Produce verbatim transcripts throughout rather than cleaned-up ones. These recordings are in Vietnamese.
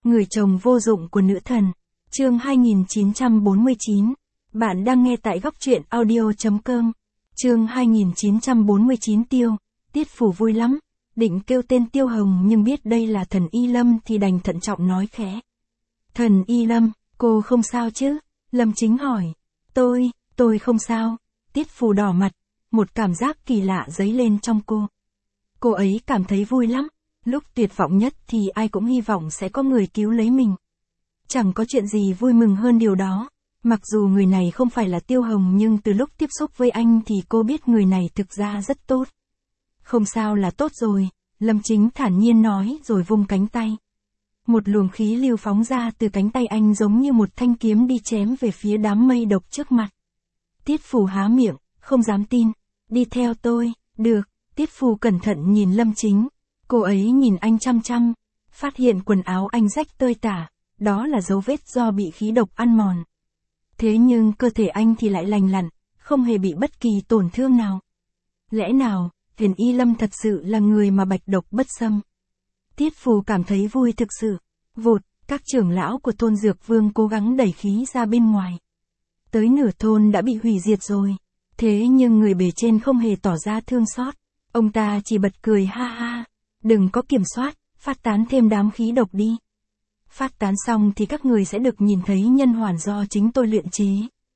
Người chồng vô dụng của nữ thần. Chương hai nghìn chín trăm bốn mươi chín. Bạn đang nghe tại góc truyện audio chấm com. Chương hai nghìn chín trăm bốn mươi chín Tiêu. Tiết Phủ vui lắm. Định kêu tên Tiêu Hồng nhưng biết đây là thần Y Lâm thì đành thận trọng nói khẽ. Thần Y Lâm, cô không sao chứ? Lâm Chính hỏi. Tôi, tôi không sao. Tiết Phủ đỏ mặt. Một cảm giác kỳ lạ dấy lên trong cô. Cô ấy cảm thấy vui lắm. Lúc tuyệt vọng nhất thì ai cũng hy vọng sẽ có người cứu lấy mình. Chẳng có chuyện gì vui mừng hơn điều đó. Mặc dù người này không phải là Tiêu Hồng nhưng từ lúc tiếp xúc với anh thì cô biết người này thực ra rất tốt. Không sao là tốt rồi, Lâm Chính thản nhiên nói rồi vung cánh tay. Một luồng khí lưu phóng ra từ cánh tay anh giống như một thanh kiếm đi chém về phía đám mây độc trước mặt. Tiết Phủ há miệng, không dám tin. Đi theo tôi, được. Tiết Phủ cẩn thận nhìn Lâm Chính. Cô ấy nhìn anh chăm chăm, phát hiện quần áo anh rách tơi tả, đó là dấu vết do bị khí độc ăn mòn. Thế nhưng cơ thể anh thì lại lành lặn, không hề bị bất kỳ tổn thương nào. Lẽ nào, Thần Y Lâm thật sự là người mà bạch độc bất xâm? Tiết Phù cảm thấy vui thực sự. Vụt, các trưởng lão của thôn Dược Vương cố gắng đẩy khí ra bên ngoài. Tới nửa thôn đã bị hủy diệt rồi. Thế nhưng người bề trên không hề tỏ ra thương xót. Ông ta chỉ bật cười ha ha. Đừng có kiểm soát, phát tán thêm đám khí độc đi. Phát tán xong thì các người sẽ được nhìn thấy nhân hoàn do chính tôi luyện chế.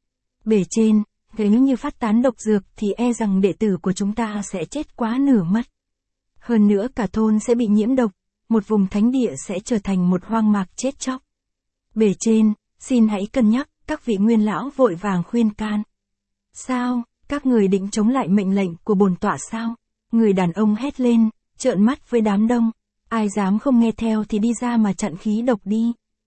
Bề trên, thế nếu như phát tán độc dược thì e rằng đệ tử của chúng ta sẽ chết quá nửa mất. Hơn nữa cả thôn sẽ bị nhiễm độc, một vùng thánh địa sẽ trở thành một hoang mạc chết chóc. Bề trên, xin hãy cân nhắc, các vị nguyên lão vội vàng khuyên can. Sao, các người định chống lại mệnh lệnh của bổn tọa sao? Người đàn ông hét lên, trợn mắt với đám đông. Ai dám không nghe theo thì đi ra mà chặn khí độc đi.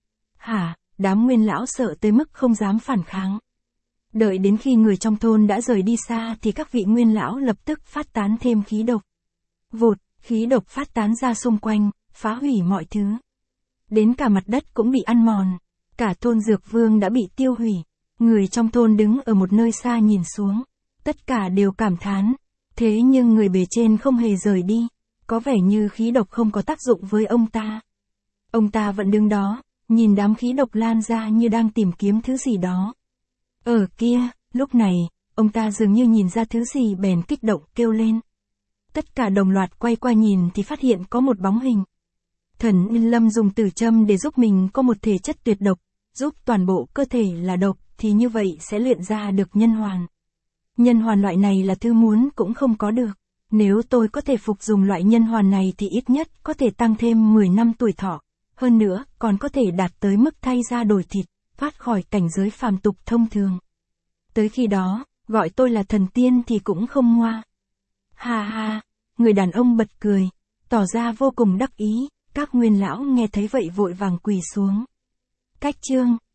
Hả, đám nguyên lão sợ tới mức không dám phản kháng. Đợi đến khi người trong thôn đã rời đi xa thì các vị nguyên lão lập tức phát tán thêm khí độc. Vụt, khí độc phát tán ra xung quanh, phá hủy mọi thứ. Đến cả mặt đất cũng bị ăn mòn. Cả thôn Dược Vương đã bị tiêu hủy. Người trong thôn đứng ở một nơi xa nhìn xuống. Tất cả đều cảm thán. Thế nhưng người bề trên không hề rời đi. Có vẻ như khí độc không có tác dụng với ông ta. Ông ta vẫn đứng đó, nhìn đám khí độc lan ra như đang tìm kiếm thứ gì đó. Ở kia, lúc này, ông ta dường như nhìn ra thứ gì bèn kích động kêu lên. Tất cả đồng loạt quay qua nhìn thì phát hiện có một bóng hình. Thần Y Lâm dùng tử châm để giúp mình có một thể chất tuyệt độc, giúp toàn bộ cơ thể là độc thì như vậy sẽ luyện ra được nhân hoàn. Nhân hoàn loại này là thứ muốn cũng không có được. Nếu tôi có thể phục dùng loại nhân hoàn này thì ít nhất có thể tăng thêm mười năm tuổi thọ. Hơn nữa, còn có thể đạt tới mức thay da đổi thịt, thoát khỏi cảnh giới phàm tục thông thường. Tới khi đó, gọi tôi là thần tiên thì cũng không ngoa. Ha ha, người đàn ông bật cười, tỏ ra vô cùng đắc ý, các nguyên lão nghe thấy vậy vội vàng quỳ xuống. Cách chương,